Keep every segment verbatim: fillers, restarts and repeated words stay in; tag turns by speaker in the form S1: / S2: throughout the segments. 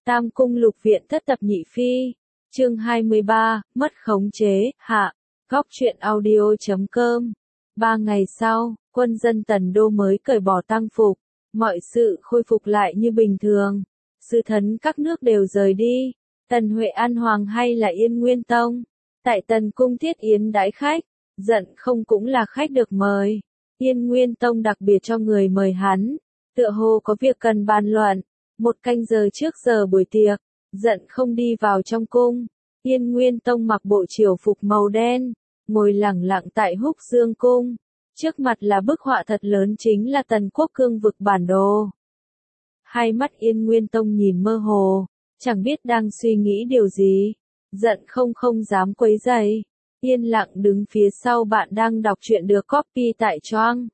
S1: Tam cung lục viện thất tập nhị phi. Chương hai mươi ba, mất khống chế, hạ. Góc truyện audio chấm com. Ba ngày sau, quân dân Tần Đô mới cởi bỏ tang phục, mọi sự khôi phục lại như bình thường. Sứ thần các nước đều rời đi. Tần Huệ An Hoàng hay là Yên Nguyên Tông, tại Tần cung thiết yến đãi khách, Giận Không cũng là khách được mời. Yên Nguyên Tông đặc biệt cho người mời hắn, tựa hồ có việc cần bàn luận. Một canh giờ trước giờ buổi tiệc, Giận Không đi vào trong cung. Yên Nguyên Tông mặc bộ triều phục màu đen, ngồi lẳng lặng tại Húc Dương cung. Trước mặt là bức họa thật lớn, chính là Tần quốc cương vực bản đồ. Hai mắt Yên Nguyên Tông nhìn mơ hồ, chẳng biết đang suy nghĩ điều gì. Giận Không không dám quấy rầy, yên lặng đứng phía sau bạn đang đọc truyện được copy tại choang.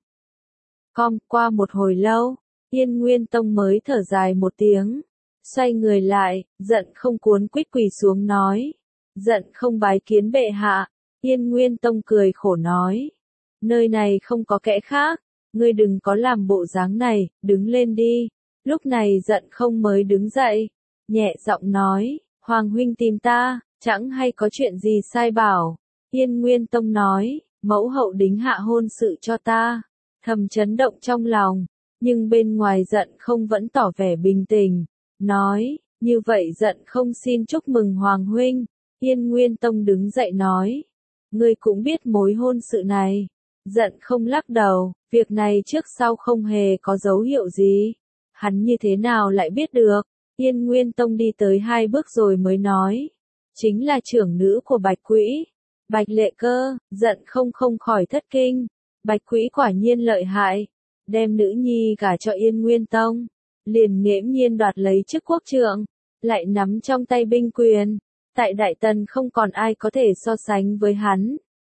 S1: Com qua một hồi lâu, Yên Nguyên Tông mới thở dài một tiếng, xoay người lại, Giận Không cuốn quýt quỳ xuống nói. Giận Không bái kiến bệ hạ. Yên Nguyên Tông cười khổ nói. Nơi này không có kẻ khác, ngươi đừng có làm bộ dáng này, đứng lên đi. Lúc này Giận Không mới đứng dậy, nhẹ giọng nói, Hoàng huynh tìm ta, chẳng hay có chuyện gì sai bảo. Yên Nguyên Tông nói, mẫu hậu đính hạ hôn sự cho ta. Thầm chấn động trong lòng, nhưng bên ngoài Giận Không vẫn tỏ vẻ bình tĩnh, nói, như vậy Giận Không xin chúc mừng Hoàng huynh. Yên Nguyên Tông đứng dậy nói, ngươi cũng biết mối hôn sự này. Giận Không lắc đầu, việc này trước sau không hề có dấu hiệu gì. Hắn như thế nào lại biết được? Yên Nguyên Tông đi tới hai bước rồi mới nói, chính là trưởng nữ của Bạch Quỹ, Bạch Lệ Cơ. Giận Không không khỏi thất kinh, Bạch Quỹ quả nhiên lợi hại, đem nữ nhi gả cho Yên Nguyên Tông, liền nghiễm nhiên đoạt lấy chức quốc trượng, lại nắm trong tay binh quyền. Tại Đại Tần không còn ai có thể so sánh với hắn.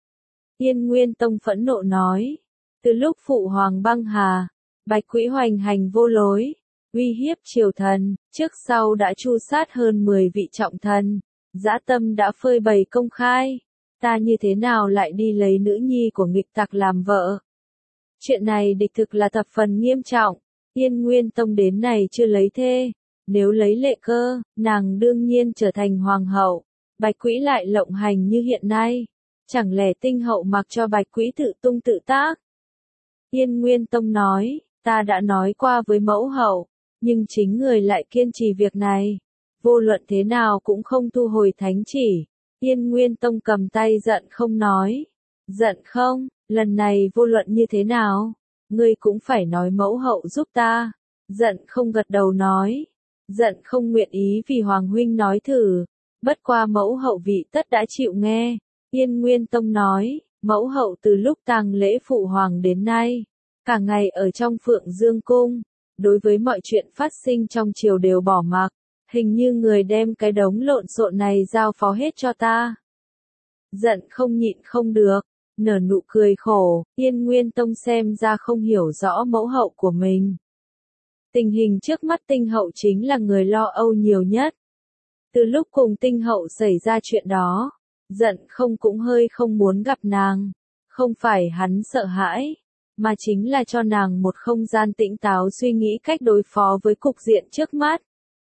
S1: Yên Nguyên Tông phẫn nộ nói, từ lúc phụ hoàng băng hà, Bạch Quỹ hoành hành vô lối, uy hiếp triều thần, trước sau đã tru sát hơn mười vị trọng thần, dã tâm đã phơi bày công khai. Ta như thế nào lại đi lấy nữ nhi của nghịch tặc làm vợ? Chuyện này đích thực là thập phần nghiêm trọng. Yên Nguyên Tông đến này chưa lấy thê. Nếu lấy Lệ Cơ, nàng đương nhiên trở thành hoàng hậu. Bạch Quỹ lại lộng hành như hiện nay, chẳng lẽ tinh hậu mặc cho Bạch Quỹ tự tung tự tác? Yên Nguyên Tông nói, ta đã nói qua với mẫu hậu, nhưng chính người lại kiên trì việc này, vô luận thế nào cũng không thu hồi thánh chỉ. Yên Nguyên Tông cầm tay Giận Không nói, Giận Không, lần này vô luận như thế nào, ngươi cũng phải nói mẫu hậu giúp ta. Giận Không gật đầu nói, Giận Không nguyện ý vì Hoàng huynh nói thử, bất qua mẫu hậu vị tất đã chịu nghe. Yên Nguyên Tông nói, mẫu hậu từ lúc tang lễ phụ hoàng đến nay, cả ngày ở trong Phượng Dương cung, đối với mọi chuyện phát sinh trong triều đều bỏ mặc, hình như người đem cái đống lộn xộn này giao phó hết cho ta. Giận Không nhịn không được, nở nụ cười khổ. Yên Nguyên Tông xem ra không hiểu rõ mẫu hậu của mình. Tình hình trước mắt tinh hậu chính là người lo âu nhiều nhất. Từ lúc cùng tinh hậu xảy ra chuyện đó, Giận Không cũng hơi không muốn gặp nàng. Không phải hắn sợ hãi, mà chính là cho nàng một không gian tĩnh táo suy nghĩ cách đối phó với cục diện trước mắt.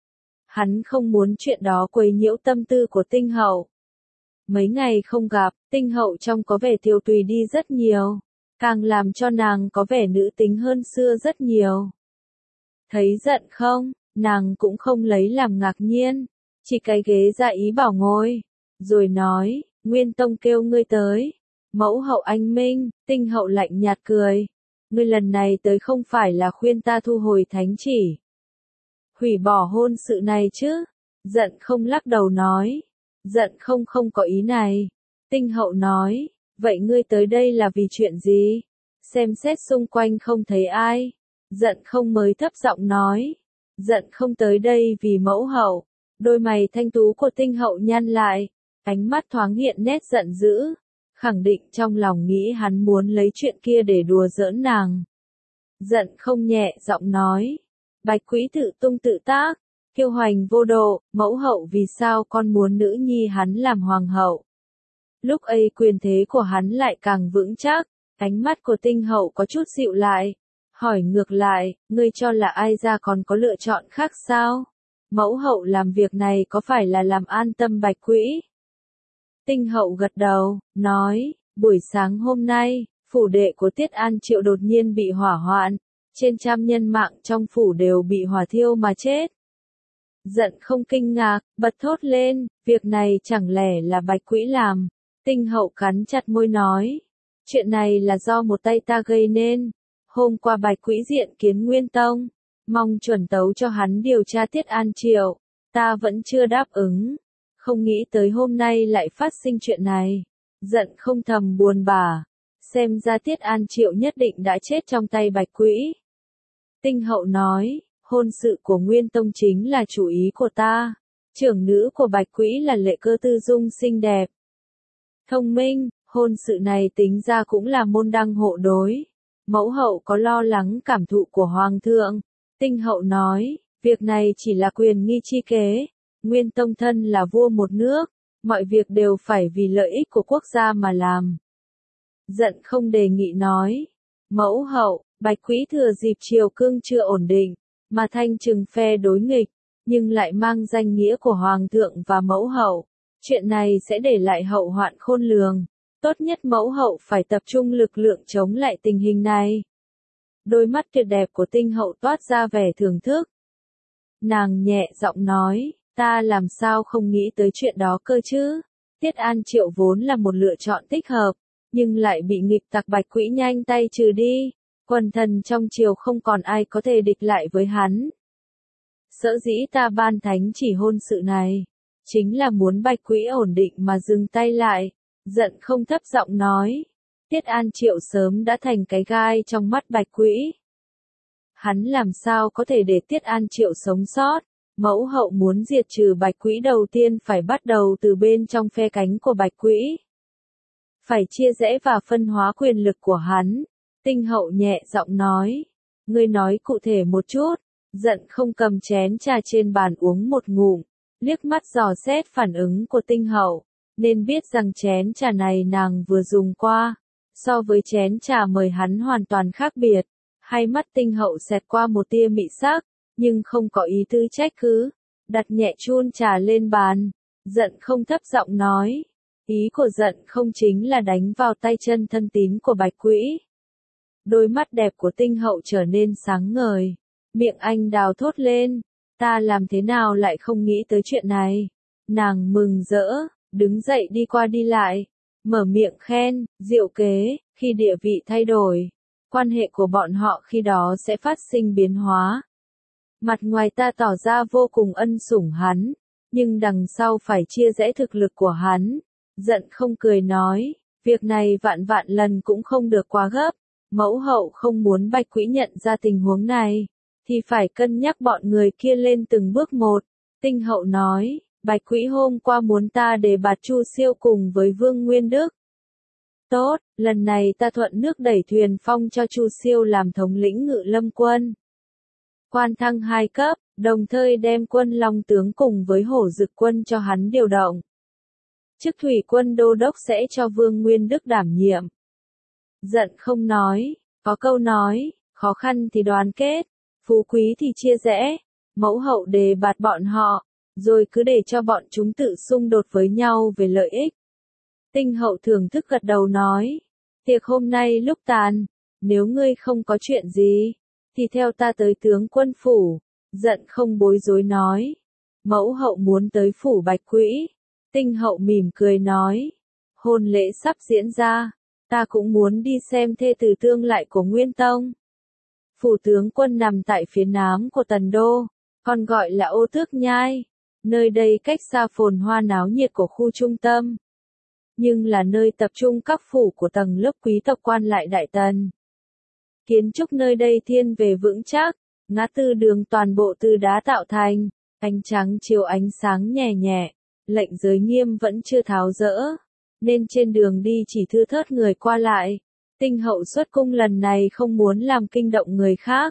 S1: Hắn không muốn chuyện đó quấy nhiễu tâm tư của tinh hậu. Mấy ngày không gặp, tinh hậu trông có vẻ tiêu tùy đi rất nhiều, càng làm cho nàng có vẻ nữ tính hơn xưa rất nhiều. Thấy Giận Không, nàng cũng không lấy làm ngạc nhiên, chỉ cái ghế ra ý bảo ngồi, rồi nói, Nguyên Tông kêu ngươi tới. Mẫu hậu anh minh. Tinh hậu lạnh nhạt cười, ngươi lần này tới không phải là khuyên ta thu hồi thánh chỉ, hủy bỏ hôn sự này chứ? Giận Không lắc đầu nói, Giận Không không có ý này. Tinh hậu nói, vậy ngươi tới đây là vì chuyện gì? Xem xét xung quanh không thấy ai. Giận Không mới thấp giọng nói, Giận Không tới đây vì mẫu hậu. Đôi mày thanh tú của tinh hậu nhăn lại, ánh mắt thoáng hiện nét giận dữ, khẳng định trong lòng nghĩ hắn muốn lấy chuyện kia để đùa giỡn nàng. Giận Không nhẹ giọng nói, Bạch Quỹ tự tung tự tác, kiêu hoành vô độ, mẫu hậu vì sao con muốn nữ nhi hắn làm hoàng hậu? Lúc ấy quyền thế của hắn lại càng vững chắc. Ánh mắt của tinh hậu có chút dịu lại, hỏi ngược lại, ngươi cho là ai ra còn có lựa chọn khác sao? Mẫu hậu làm việc này có phải là làm an tâm Bạch Quỹ? Tinh hậu gật đầu, nói, buổi sáng hôm nay, phủ đệ của Tiết An Triệu đột nhiên bị hỏa hoạn, trên trăm nhân mạng trong phủ đều bị hỏa thiêu mà chết. Giận không kinh ngạc, bật thốt lên, việc này chẳng lẽ là Bạch Quỹ làm? Tinh hậu cắn chặt môi nói, chuyện này là do một tay ta gây nên. Hôm qua Bạch Quỹ diện kiến Nguyên Tông, mong chuẩn tấu cho hắn điều tra Tiết An Triệu, ta vẫn chưa đáp ứng, không nghĩ tới hôm nay lại phát sinh chuyện này. Giận không thầm buồn bã, xem ra Tiết An Triệu nhất định đã chết trong tay Bạch Quỹ. Tinh hậu nói, hôn sự của Nguyên Tông chính là chủ ý của ta, trưởng nữ của Bạch Quỹ là Lệ Cơ Tư Dung xinh đẹp, thông minh, hôn sự này tính ra cũng là môn đăng hộ đối. Mẫu hậu có lo lắng cảm thụ của Hoàng thượng? Tinh hậu nói, việc này chỉ là quyền nghi chi kế, Nguyên Tông thân là vua một nước, mọi việc đều phải vì lợi ích của quốc gia mà làm. Giận không đề nghị nói, mẫu hậu, Bạch Quỹ thừa dịp triều cương chưa ổn định, mà thanh trừng phe đối nghịch, nhưng lại mang danh nghĩa của Hoàng thượng và mẫu hậu, chuyện này sẽ để lại hậu hoạn khôn lường. Tốt nhất mẫu hậu phải tập trung lực lượng chống lại tình hình này. Đôi mắt tuyệt đẹp của tinh hậu toát ra vẻ thưởng thức. Nàng nhẹ giọng nói, ta làm sao không nghĩ tới chuyện đó cơ chứ? Tiết An Triệu vốn là một lựa chọn thích hợp, nhưng lại bị nghịch tặc Bạch Quỹ nhanh tay trừ đi. Quần thần trong triều không còn ai có thể địch lại với hắn. Sở dĩ ta ban thánh chỉ hôn sự này, chính là muốn Bạch Quỹ ổn định mà dừng tay lại. Giận không thấp giọng nói, Tiết An Triệu sớm đã thành cái gai trong mắt Bạch Quỹ. Hắn làm sao có thể để Tiết An Triệu sống sót? Mẫu hậu muốn diệt trừ Bạch Quỹ đầu tiên phải bắt đầu từ bên trong phe cánh của Bạch Quỹ. Phải chia rẽ và phân hóa quyền lực của hắn. Tinh hậu nhẹ giọng nói, ngươi nói cụ thể một chút. Giận không cầm chén trà trên bàn uống một ngụm, liếc mắt dò xét phản ứng của tinh hậu. Nên biết rằng chén trà này nàng vừa dùng qua, so với chén trà mời hắn hoàn toàn khác biệt. Hai mắt tinh hậu xẹt qua một tia mị sắc, nhưng không có ý tư trách cứ, đặt nhẹ chun trà lên bàn. Giận không thấp giọng nói, ý của giận không chính là đánh vào tay chân thân tín của Bạch Quỹ. Đôi mắt đẹp của tinh hậu trở nên sáng ngời, miệng anh đào thốt lên, ta làm thế nào lại không nghĩ tới chuyện này. Nàng mừng rỡ, đứng dậy đi qua đi lại, mở miệng khen, diệu kế, khi địa vị thay đổi, quan hệ của bọn họ khi đó sẽ phát sinh biến hóa. Mặt ngoài ta tỏ ra vô cùng ân sủng hắn, nhưng đằng sau phải chia rẽ thực lực của hắn. Giận không cười nói, việc này vạn vạn lần cũng không được quá gấp, mẫu hậu không muốn Bạch Quỹ nhận ra tình huống này, thì phải cân nhắc bọn người kia lên từng bước một. Tinh hậu nói, Bạch Quỹ hôm qua muốn ta đề bạt Chu Siêu cùng với Vương Nguyên Đức. Tốt, lần này ta thuận nước đẩy thuyền phong cho Chu Siêu làm thống lĩnh Ngự Lâm quân. Quan thăng hai cấp, đồng thời đem quân Long tướng cùng với Hổ Dực quân cho hắn điều động. Chức thủy quân đô đốc sẽ cho Vương Nguyên Đức đảm nhiệm. Giận không nói, có câu nói, khó khăn thì đoàn kết, phú quý thì chia rẽ, mẫu hậu đề bạt bọn họ, rồi cứ để cho bọn chúng tự xung đột với nhau về lợi ích. Tinh hậu thưởng thức gật đầu nói, tiệc hôm nay lúc tàn, nếu ngươi không có chuyện gì, thì theo ta tới tướng quân phủ. Giận không bối rối nói, mẫu hậu muốn tới phủ Bạch Quỹ. Tinh hậu mỉm cười nói, hôn lễ sắp diễn ra, ta cũng muốn đi xem thê tử tương lại của Nguyên Tông. Phủ tướng quân nằm tại phía nam của Tần Đô, còn gọi là Ô Tước Nhai. Nơi đây cách xa phồn hoa náo nhiệt của khu trung tâm, nhưng là nơi tập trung các phủ của tầng lớp quý tộc quan lại Đại Tần. Kiến trúc nơi đây thiên về vững chắc, ngã tư đường toàn bộ từ đá tạo thành, ánh trắng chiếu ánh sáng nhẹ nhẹ, lệnh giới nghiêm vẫn chưa tháo dỡ, nên trên đường đi chỉ thưa thớt người qua lại. Tinh hậu xuất cung lần này không muốn làm kinh động người khác,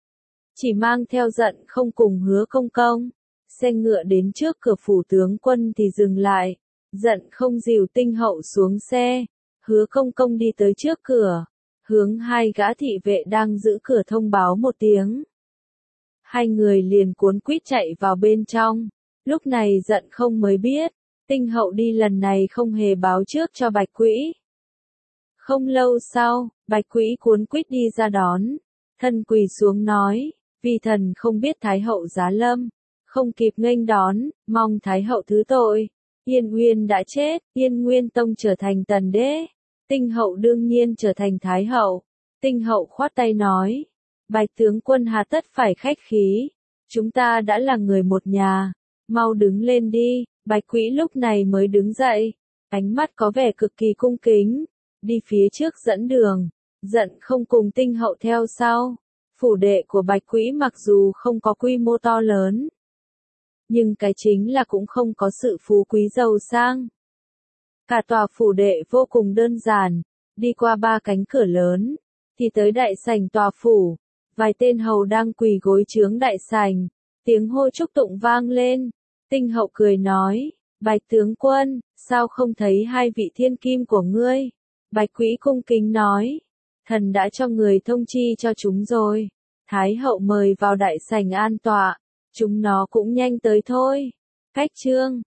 S1: chỉ mang theo Giận không cùng Hứa Công Công. Xe ngựa đến trước cửa phủ tướng quân thì dừng lại, Giận không dìu tinh hậu xuống xe, Hứa Công Công đi tới trước cửa, hướng hai gã thị vệ đang giữ cửa thông báo một tiếng. hai người liền cuốn quýt chạy vào bên trong. Lúc này giận không mới biết, Tinh Hậu đi lần này không hề báo trước cho Bạch Quỹ. Không lâu sau, Bạch Quỹ cuốn quýt đi ra đón, thân quỳ xuống nói, vì thần không biết Thái Hậu giá lâm, không kịp nghênh đón, mong Thái Hậu thứ tội. Yên Nguyên đã chết, Yên Nguyên Tông trở thành tần đế, Tinh Hậu đương nhiên trở thành Thái Hậu. Tinh Hậu khoát tay nói, Bạch tướng quân hà tất phải khách khí, chúng ta đã là người một nhà, mau đứng lên đi. Bạch Quỹ lúc này mới đứng dậy, ánh mắt có vẻ cực kỳ cung kính, đi phía trước dẫn đường, giận không cùng Tinh Hậu theo sau. Phủ đệ của Bạch Quỹ mặc dù không có quy mô to lớn, nhưng cái chính là cũng không có sự phú quý giàu sang. Cả tòa phủ đệ vô cùng đơn giản, đi qua ba cánh cửa lớn, thì tới đại sảnh tòa phủ, vài tên hầu đang quỳ gối chướng đại sảnh, tiếng hô chúc tụng vang lên. Tinh Hậu cười nói, Bạch tướng quân, sao không thấy hai vị thiên kim của ngươi? Bạch Quỹ cung kính nói, thần đã cho người thông chi cho chúng rồi, Thái Hậu mời vào đại sảnh an tọa, chúng nó cũng nhanh tới thôi. Cách chương